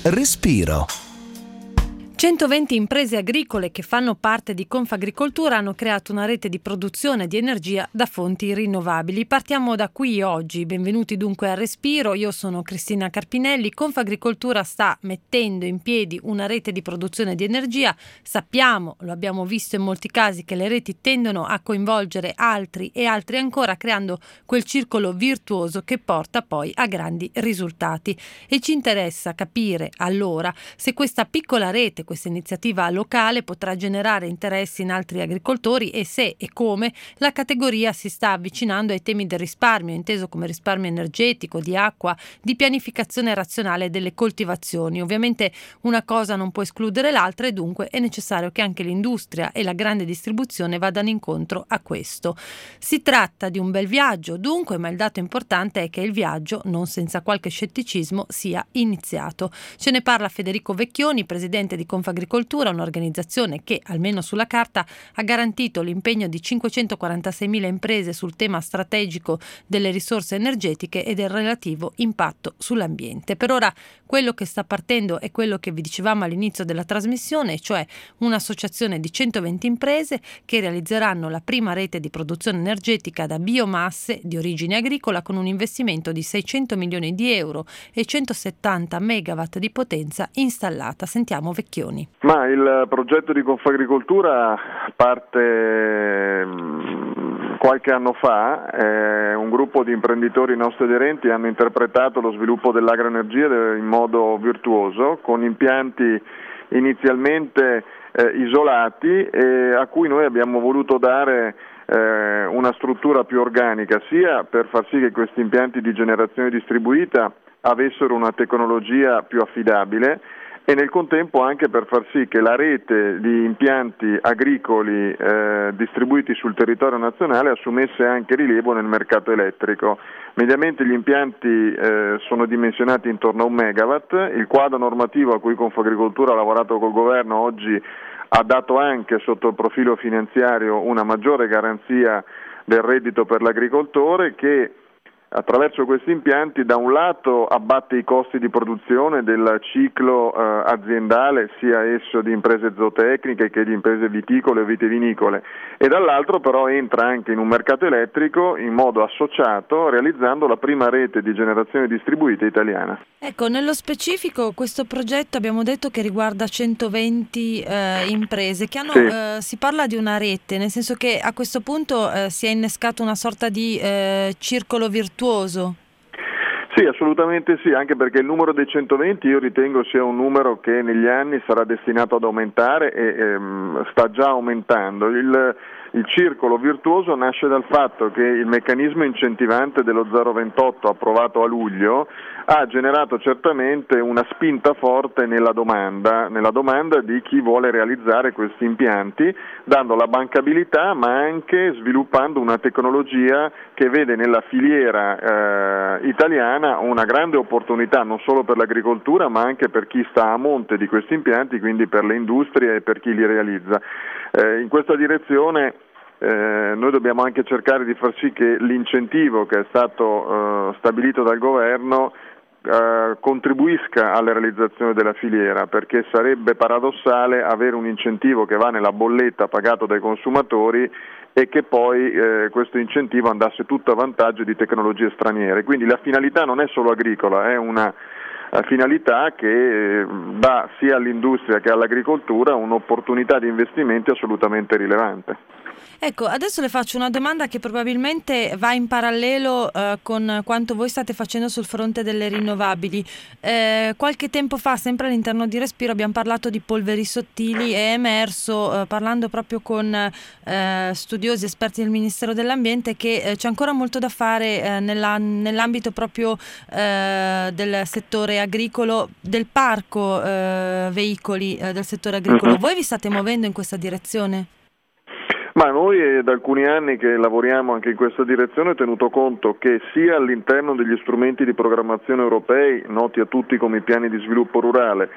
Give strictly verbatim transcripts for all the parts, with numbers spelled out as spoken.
Respiro. centoventi imprese agricole che fanno parte di Confagricoltura hanno creato una rete di produzione di energia da fonti rinnovabili. Partiamo da qui oggi. Benvenuti dunque a Respiro. Io sono Cristina Carpinelli. Confagricoltura sta mettendo in piedi una rete di produzione di energia. Sappiamo, lo abbiamo visto in molti casi, che le reti tendono a coinvolgere altri e altri ancora, creando quel circolo virtuoso che porta poi a grandi risultati. E ci interessa capire allora se questa piccola rete, questa iniziativa locale potrà generare interessi in altri agricoltori e se e come la categoria si sta avvicinando ai temi del risparmio, inteso come risparmio energetico, di acqua, di pianificazione razionale delle coltivazioni. Ovviamente una cosa non può escludere l'altra e dunque è necessario che anche l'industria e la grande distribuzione vadano incontro a questo. Si tratta di un bel viaggio dunque, ma il dato importante è che il viaggio, non senza qualche scetticismo, sia iniziato. Ce ne parla Federico Vecchioni, presidente di Confagricoltura, un'organizzazione che, almeno sulla carta, ha garantito l'impegno di cinquecentoquarantaseimila imprese sul tema strategico delle risorse energetiche e del relativo impatto sull'ambiente. Per ora quello che sta partendo è quello che vi dicevamo all'inizio della trasmissione, cioè un'associazione di centoventi imprese che realizzeranno la prima rete di produzione energetica da biomasse di origine agricola con un investimento di seicento milioni di euro e centosettanta megawatt di potenza installata. Sentiamo Vecchioni. Ma il progetto di Confagricoltura parte qualche anno fa. Eh, un gruppo di imprenditori nostri aderenti hanno interpretato lo sviluppo dell'agroenergia in modo virtuoso, con impianti inizialmente eh, isolati e a cui noi abbiamo voluto dare eh, una struttura più organica, sia per far sì che questi impianti di generazione distribuita avessero una tecnologia più affidabile, e nel contempo anche per far sì che la rete di impianti agricoli eh, distribuiti sul territorio nazionale assumesse anche rilievo nel mercato elettrico. Mediamente gli impianti eh, sono dimensionati intorno a un megawatt. Il quadro normativo a cui Confagricoltura ha lavorato col governo oggi ha dato anche sotto il profilo finanziario una maggiore garanzia del reddito per l'agricoltore, che attraverso questi impianti da un lato abbatte i costi di produzione del ciclo eh, aziendale, sia esso di imprese zootecniche che di imprese viticole o vitivinicole, e dall'altro però entra anche in un mercato elettrico in modo associato, realizzando la prima rete di generazione distribuita italiana. Ecco, nello specifico questo progetto abbiamo detto che riguarda centoventi eh, imprese che hanno, sì. eh, si parla di una rete, nel senso che a questo punto eh, si è innescato una sorta di eh, circolo virtuoso. Sì, assolutamente sì, anche perché il numero dei centoventi io ritengo sia un numero che negli anni sarà destinato ad aumentare e ehm, sta già aumentando. Il, il circolo virtuoso nasce dal fatto che il meccanismo incentivante dello zero virgola ventotto approvato a luglio ha generato certamente una spinta forte nella domanda, nella domanda di chi vuole realizzare questi impianti, dando la bancabilità ma anche sviluppando una tecnologia che vede nella filiera eh, italiana una grande opportunità non solo per l'agricoltura ma anche per chi sta a monte di questi impianti, quindi per le industrie e per chi li realizza. Eh, in questa direzione Eh, noi dobbiamo anche cercare di far sì che l'incentivo che è stato eh, stabilito dal governo eh, contribuisca alla realizzazione della filiera, perché sarebbe paradossale avere un incentivo che va nella bolletta pagato dai consumatori e che poi eh, questo incentivo andasse tutto a vantaggio di tecnologie straniere. Quindi la finalità non è solo agricola, è una finalità che dà sia all'industria che all'agricoltura un'opportunità di investimenti assolutamente rilevante. Ecco, adesso le faccio una domanda che probabilmente va in parallelo eh, con quanto voi state facendo sul fronte delle rinnovabili. Eh, qualche tempo fa, sempre all'interno di Respiro, abbiamo parlato di polveri sottili e è emerso, eh, parlando proprio con eh, studiosi esperti del Ministero dell'Ambiente, che eh, c'è ancora molto da fare eh, nella, nell'ambito proprio eh, del settore agricolo, del parco eh, veicoli eh, del settore agricolo. Uh-huh. Voi vi state muovendo in questa direzione? Ma noi è da alcuni anni che lavoriamo anche in questa direzione, tenuto conto che sia all'interno degli strumenti di programmazione europei, noti a tutti come i piani di sviluppo rurale,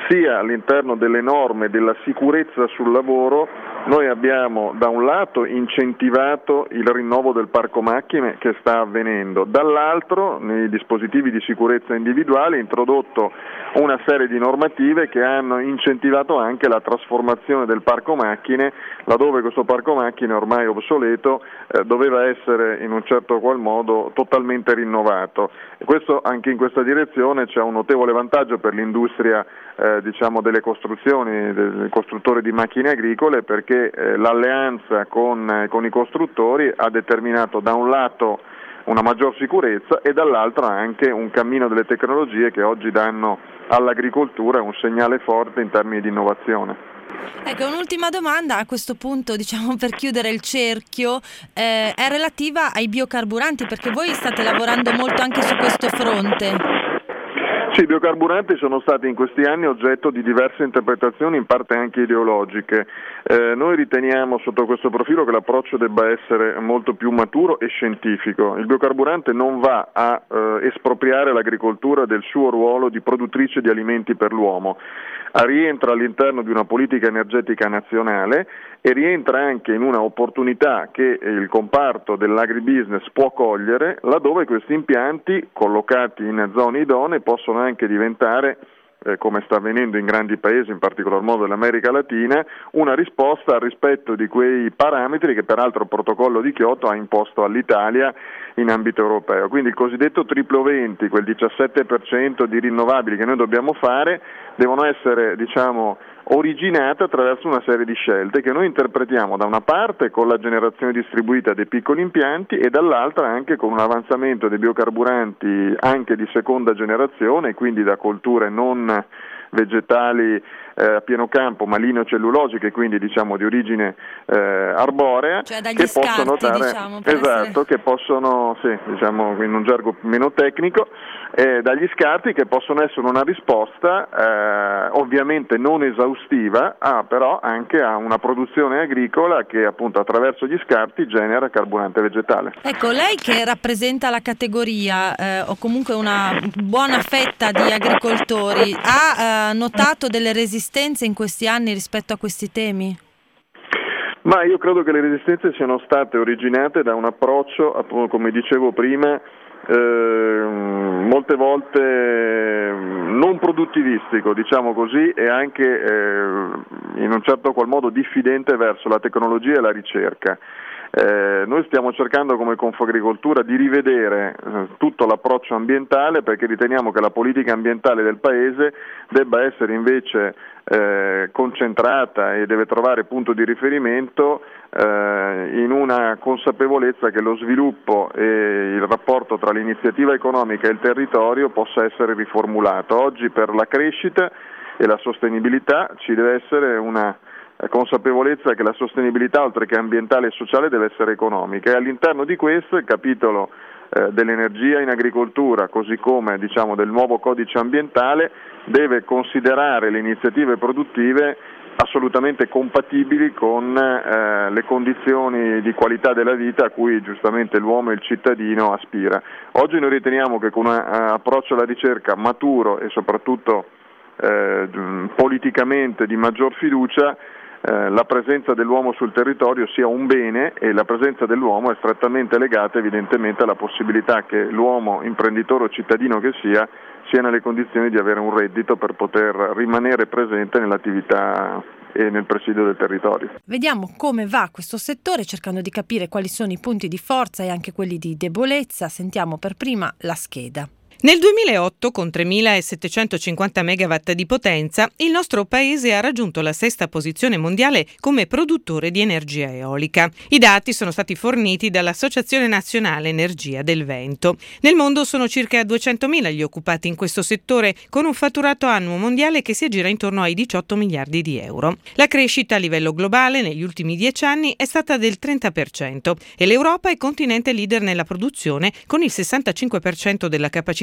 sia all'interno delle norme della sicurezza sul lavoro. Noi abbiamo da un lato incentivato il rinnovo del parco macchine che sta avvenendo, dall'altro nei dispositivi di sicurezza individuali introdotto una serie di normative che hanno incentivato anche la trasformazione del parco macchine, laddove questo parco macchine ormai obsoleto eh, doveva essere in un certo qual modo totalmente rinnovato. E questo, anche in questa direzione c'è un notevole vantaggio per l'industria eh, diciamo delle costruzioni, del costruttore di macchine agricole, perché eh, l'alleanza con, eh, con i costruttori ha determinato da un lato una maggior sicurezza e dall'altro anche un cammino delle tecnologie che oggi danno all'agricoltura un segnale forte in termini di innovazione. Ecco, un'ultima domanda a questo punto, diciamo per chiudere il cerchio, eh, è relativa ai biocarburanti, perché voi state lavorando molto anche su questo fronte. Sì, i biocarburanti sono stati in questi anni oggetto di diverse interpretazioni, in parte anche ideologiche. Eh, noi riteniamo sotto questo profilo che l'approccio debba essere molto più maturo e scientifico. Il biocarburante non va a eh, espropriare l'agricoltura del suo ruolo di produttrice di alimenti per l'uomo. Rientra all'interno di una politica energetica nazionale e rientra anche in una opportunità che il comparto dell'agribusiness può cogliere, laddove questi impianti collocati in zone idonee possono anche diventare, eh, come sta avvenendo in grandi paesi, in particolar modo dell'America Latina, una risposta al rispetto di quei parametri che peraltro il protocollo di Kyoto ha imposto all'Italia in ambito europeo. Quindi il cosiddetto triplo venti, quel diciassette per cento di rinnovabili che noi dobbiamo fare, devono essere, diciamo, originate attraverso una serie di scelte che noi interpretiamo da una parte con la generazione distribuita dei piccoli impianti e dall'altra anche con un avanzamento dei biocarburanti anche di seconda generazione, quindi da colture non vegetali eh, a pieno campo, ma lineo-cellulogiche, quindi diciamo di origine eh, arborea, cioè dagli che scarti, possono dare, diciamo, per esatto, essere... che possono, sì, diciamo in un gergo meno tecnico, eh, dagli scarti che possono essere una risposta eh, ovviamente non esaustiva, ah, però anche a una produzione agricola che appunto attraverso gli scarti genera carburante vegetale. Ecco, lei che rappresenta la categoria eh, o comunque una buona fetta di agricoltori, ha eh, notato delle resistenze in questi anni rispetto a questi temi? Ma io credo che le resistenze siano state originate da un approccio, appunto, come dicevo prima, eh, molte volte non produttivistico, diciamo così, e anche eh, in un certo qual modo diffidente verso la tecnologia e la ricerca. Eh, noi stiamo cercando come Confagricoltura di rivedere eh, tutto l'approccio ambientale, perché riteniamo che la politica ambientale del Paese debba essere invece eh, concentrata e deve trovare punto di riferimento eh, in una consapevolezza che lo sviluppo e il rapporto tra l'iniziativa economica e il territorio possa essere riformulato. Oggi per la crescita e la sostenibilità ci deve essere una consapevolezza che la sostenibilità, oltre che ambientale e sociale, deve essere economica, e all'interno di questo il capitolo eh, dell'energia in agricoltura, così come diciamo del nuovo codice ambientale, deve considerare le iniziative produttive assolutamente compatibili con eh, le condizioni di qualità della vita a cui giustamente l'uomo e il cittadino aspira. Oggi noi riteniamo che con un approccio alla ricerca maturo e soprattutto eh, politicamente di maggior fiducia, Eh, la presenza dell'uomo sul territorio sia un bene, e la presenza dell'uomo è strettamente legata evidentemente alla possibilità che l'uomo, imprenditore o cittadino che sia, sia nelle condizioni di avere un reddito per poter rimanere presente nell'attività e nel presidio del territorio. Vediamo come va questo settore, cercando di capire quali sono i punti di forza e anche quelli di debolezza. Sentiamo per prima la scheda. Nel duemilaotto, con tremilasettecentocinquanta megawatt di potenza, il nostro paese ha raggiunto la sesta posizione mondiale come produttore di energia eolica. I dati sono stati forniti dall'Associazione Nazionale Energia del Vento. Nel mondo sono circa duecentomila gli occupati in questo settore, con un fatturato annuo mondiale che si aggira intorno ai diciotto miliardi di euro. La crescita a livello globale negli ultimi dieci anni è stata del trenta per cento e l'Europa è continente leader nella produzione, con il sessantacinque per cento della capacità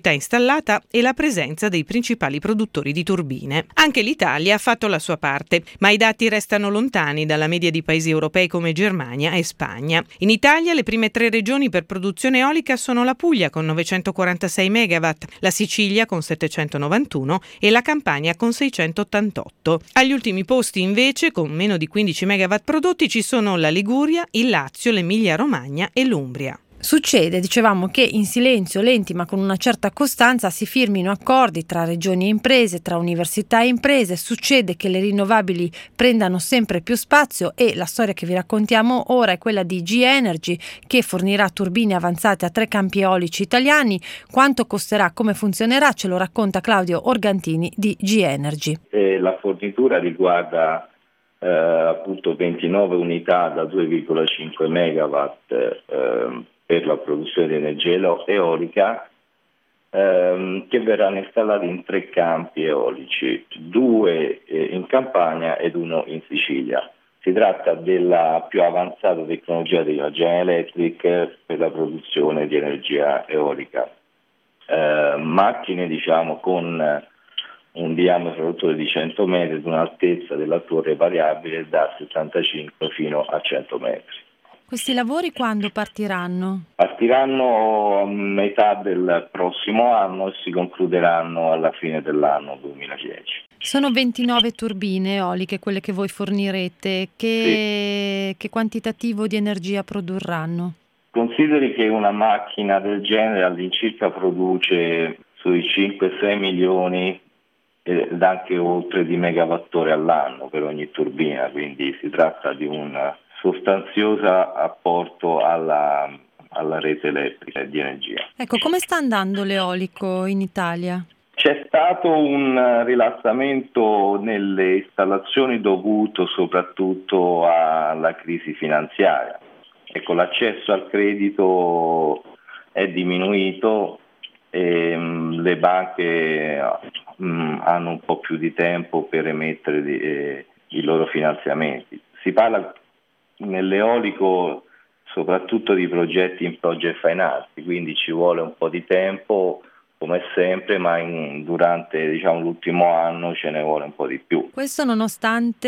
capacità installata e la presenza dei principali produttori di turbine. Anche l'Italia ha fatto la sua parte, ma i dati restano lontani dalla media di paesi europei come Germania e Spagna. In Italia le prime tre regioni per produzione eolica sono la Puglia con novecentoquarantasei megawatt, la Sicilia con settecentonovantuno e la Campania con seicentottantotto. Agli ultimi posti invece, con meno di quindici megawatt prodotti, ci sono la Liguria, il Lazio, l'Emilia-Romagna e l'Umbria. Succede, dicevamo, che in silenzio, lenti ma con una certa costanza, si firmino accordi tra regioni e imprese, tra università e imprese. Succede che le rinnovabili prendano sempre più spazio e la storia che vi raccontiamo ora è quella di G-Energy, che fornirà turbine avanzate a tre campi eolici italiani. Quanto costerà, come funzionerà, ce lo racconta Claudio Organtini di G-Energy. E la fornitura riguarda eh, appunto ventinove unità da due virgola cinque megawatt eh, per la produzione di energia eolica ehm, che verranno installati in tre campi eolici, due eh, in Campania ed uno in Sicilia. Si tratta della più avanzata tecnologia della General Electric per la produzione di energia eolica. Eh, macchine diciamo con un diametro rottore di cento metri ed un'altezza della torre variabile da settantacinque fino a cento metri. Questi lavori quando partiranno? Partiranno a metà del prossimo anno e si concluderanno alla fine dell'anno duemiladieci. Sono ventinove turbine eoliche quelle che voi fornirete. Che, sì. Che quantitativo di energia produrranno? Consideri che una macchina del genere all'incirca produce sui cinque sei milioni ed anche oltre di megawattora all'anno per ogni turbina, quindi si tratta di un sostanzioso apporto alla, alla rete elettrica di energia. Ecco, come sta andando l'eolico in Italia? C'è stato un rilassamento nelle installazioni dovuto soprattutto alla crisi finanziaria. Ecco, l'accesso al credito è diminuito e mh, le banche mh, hanno un po' più di tempo per emettere di, eh, i loro finanziamenti. Si parla nell'eolico soprattutto di progetti in project finance, quindi ci vuole un po' di tempo come sempre, ma in, durante diciamo, l'ultimo anno ce ne vuole un po' di più. Questo nonostante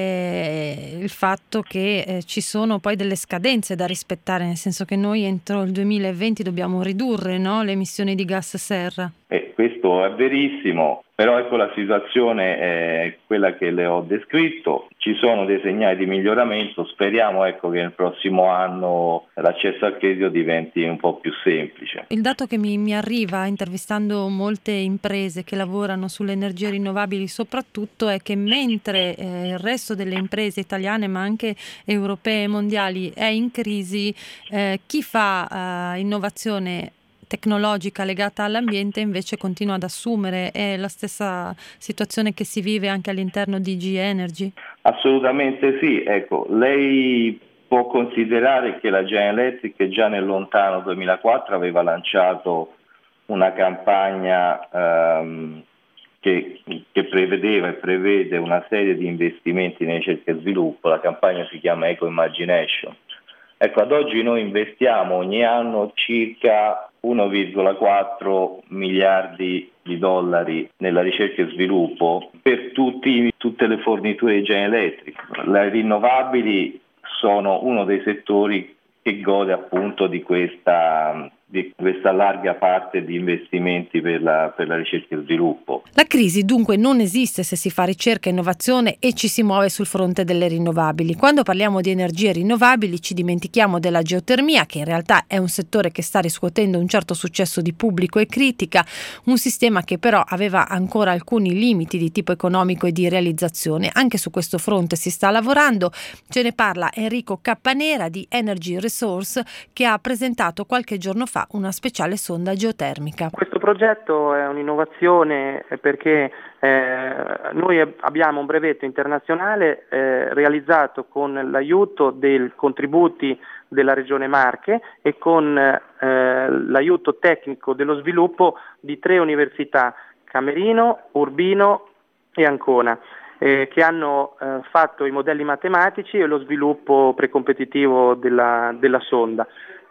eh, il fatto che eh, ci sono poi delle scadenze da rispettare, nel senso che noi entro il duemilaventi dobbiamo ridurre, no, le emissioni di gas serra. Eh, questo è verissimo, però ecco la situazione è quella che le ho descritto, ci sono dei segnali di miglioramento, speriamo ecco che nel prossimo anno l'accesso al credito diventi un po' più semplice. Il dato che mi, mi arriva intervistando molte imprese che lavorano sulle energie rinnovabili soprattutto è che mentre eh, il resto delle imprese italiane ma anche europee e mondiali è in crisi, eh, chi fa eh, innovazione tecnologica legata all'ambiente invece continua ad assumere. È la stessa situazione che si vive anche all'interno di G-Energy? Assolutamente sì, ecco, lei può considerare che la General Electric già nel lontano duemilaquattro aveva lanciato una campagna ehm, che, che prevedeva e prevede una serie di investimenti in ricerca e sviluppo. La campagna si chiama Eco Imagination. Ecco, ad oggi noi investiamo ogni anno circa uno virgola quattro miliardi di dollari nella ricerca e sviluppo per tutti, tutte le forniture di General Electric. Le rinnovabili sono uno dei settori che gode appunto di questa, di questa larga parte di investimenti per la, per la ricerca e sviluppo. La crisi dunque non esiste se si fa ricerca e innovazione e ci si muove sul fronte delle rinnovabili. Quando parliamo di energie rinnovabili ci dimentichiamo della geotermia, che in realtà è un settore che sta riscuotendo un certo successo di pubblico e critica, un sistema che però aveva ancora alcuni limiti di tipo economico e di realizzazione. Anche su questo fronte si sta lavorando. Ce ne parla Enrico Cappanera di Energy Resource, che ha presentato qualche giorno fa una speciale sonda geotermica. Questo progetto è un'innovazione perché eh, noi abbiamo un brevetto internazionale eh, realizzato con l'aiuto dei contributi della Regione Marche e con eh, l'aiuto tecnico dello sviluppo di tre università, Camerino, Urbino e Ancona. eh, che hanno eh, fatto i modelli matematici e lo sviluppo precompetitivo della, della sonda.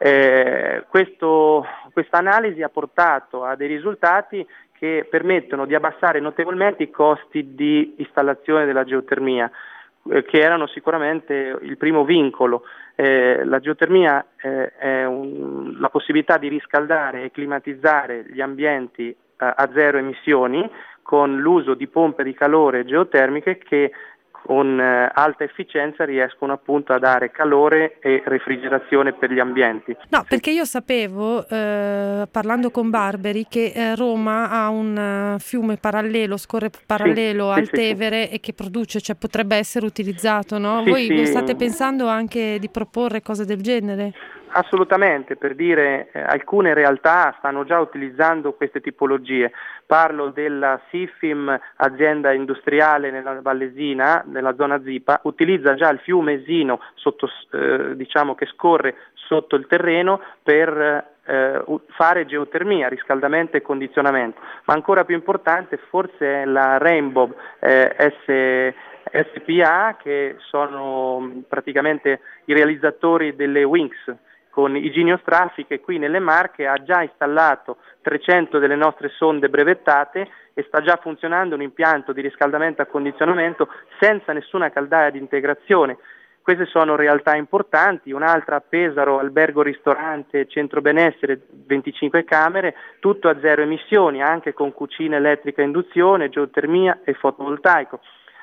Eh, questo, questa analisi ha portato a dei risultati che permettono di abbassare notevolmente i costi di installazione della geotermia, eh, che erano sicuramente il primo vincolo. Eh, la geotermia eh, è un, la possibilità di riscaldare e climatizzare gli ambienti eh, a zero emissioni con l'uso di pompe di calore geotermiche che con eh, alta efficienza riescono appunto a dare calore e refrigerazione per gli ambienti. No, perché io sapevo, eh, parlando con Barberi, che eh, Roma ha un uh, fiume parallelo, scorre parallelo sì, al sì, Tevere sì. e che produce, cioè potrebbe essere utilizzato, no? Sì, Voi sì. state pensando anche di proporre cose del genere? Assolutamente, per dire eh, alcune realtà stanno già utilizzando queste tipologie. Parlo della Sifim, azienda industriale nella Vallesina, nella zona Zipa, utilizza già il fiume Esino sotto, eh, diciamo che scorre sotto il terreno per eh, fare geotermia, riscaldamento e condizionamento. Ma ancora più importante forse è la Rainbow eh, S S P A, che sono praticamente i realizzatori delle Winx con Iginio Straffi, che qui nelle Marche ha già installato trecento delle nostre sonde brevettate e sta già funzionando un impianto di riscaldamento e condizionamento senza nessuna caldaia di integrazione. Queste sono realtà importanti. Un'altra a Pesaro, albergo ristorante, centro benessere, venticinque camere, tutto a zero emissioni, anche con cucina elettrica a induzione, geotermia e fotovoltaico.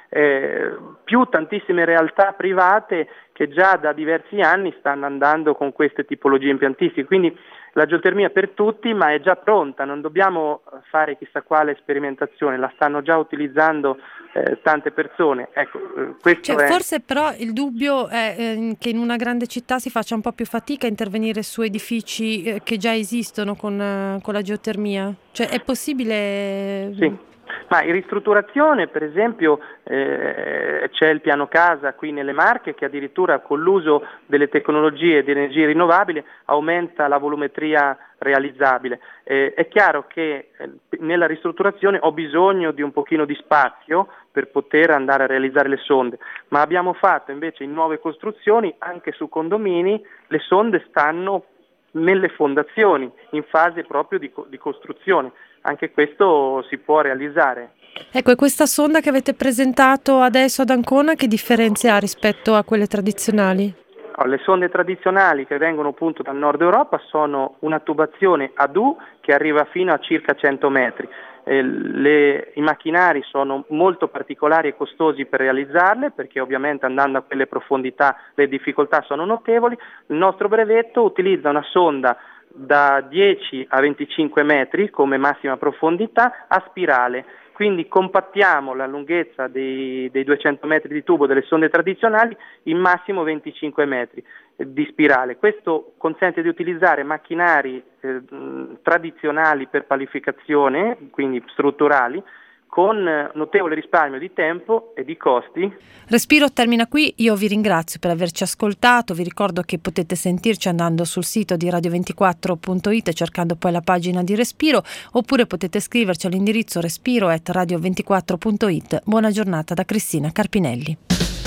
Eh, più tantissime realtà private che già da diversi anni stanno andando con queste tipologie impiantistiche, quindi la geotermia per tutti, ma è già pronta, non dobbiamo fare chissà quale sperimentazione, la stanno già utilizzando eh, tante persone. Ecco, eh, questo cioè, è... Forse però il dubbio è eh, che in una grande città si faccia un po' più fatica a intervenire su edifici eh, che già esistono con, eh, con la geotermia, cioè è possibile... Sì. Ma in ristrutturazione, per esempio, eh, c'è il piano casa qui nelle Marche che addirittura con l'uso delle tecnologie di energie rinnovabili aumenta la volumetria realizzabile. Eh, è chiaro che eh, nella ristrutturazione ho bisogno di un pochino di spazio per poter andare a realizzare le sonde, ma abbiamo fatto invece in nuove costruzioni, anche su condomini, le sonde stanno nelle fondazioni, in fase proprio di, di costruzione. Anche questo si può realizzare. Ecco, e questa sonda che avete presentato adesso ad Ancona, che differenza ha rispetto a quelle tradizionali? Le sonde tradizionali che vengono appunto dal nord Europa sono una tubazione ad U che arriva fino a circa cento metri. Eh, le, I macchinari sono molto particolari e costosi per realizzarle, perché ovviamente andando a quelle profondità le difficoltà sono notevoli. Il nostro brevetto utilizza una sonda da dieci a venticinque metri come massima profondità a spirale, quindi compattiamo la lunghezza dei, dei duecento metri di tubo delle sonde tradizionali in massimo venticinque metri di spirale. Questo consente di utilizzare macchinari eh, tradizionali per palificazione, quindi strutturali, con notevole risparmio di tempo e di costi. Respiro termina qui, io vi ringrazio per averci ascoltato, vi ricordo che potete sentirci andando sul sito di radio ventiquattro punto it cercando poi la pagina di Respiro, oppure potete scriverci all'indirizzo respiro at radio ventiquattro punto it. Buona giornata da Cristina Carpinelli.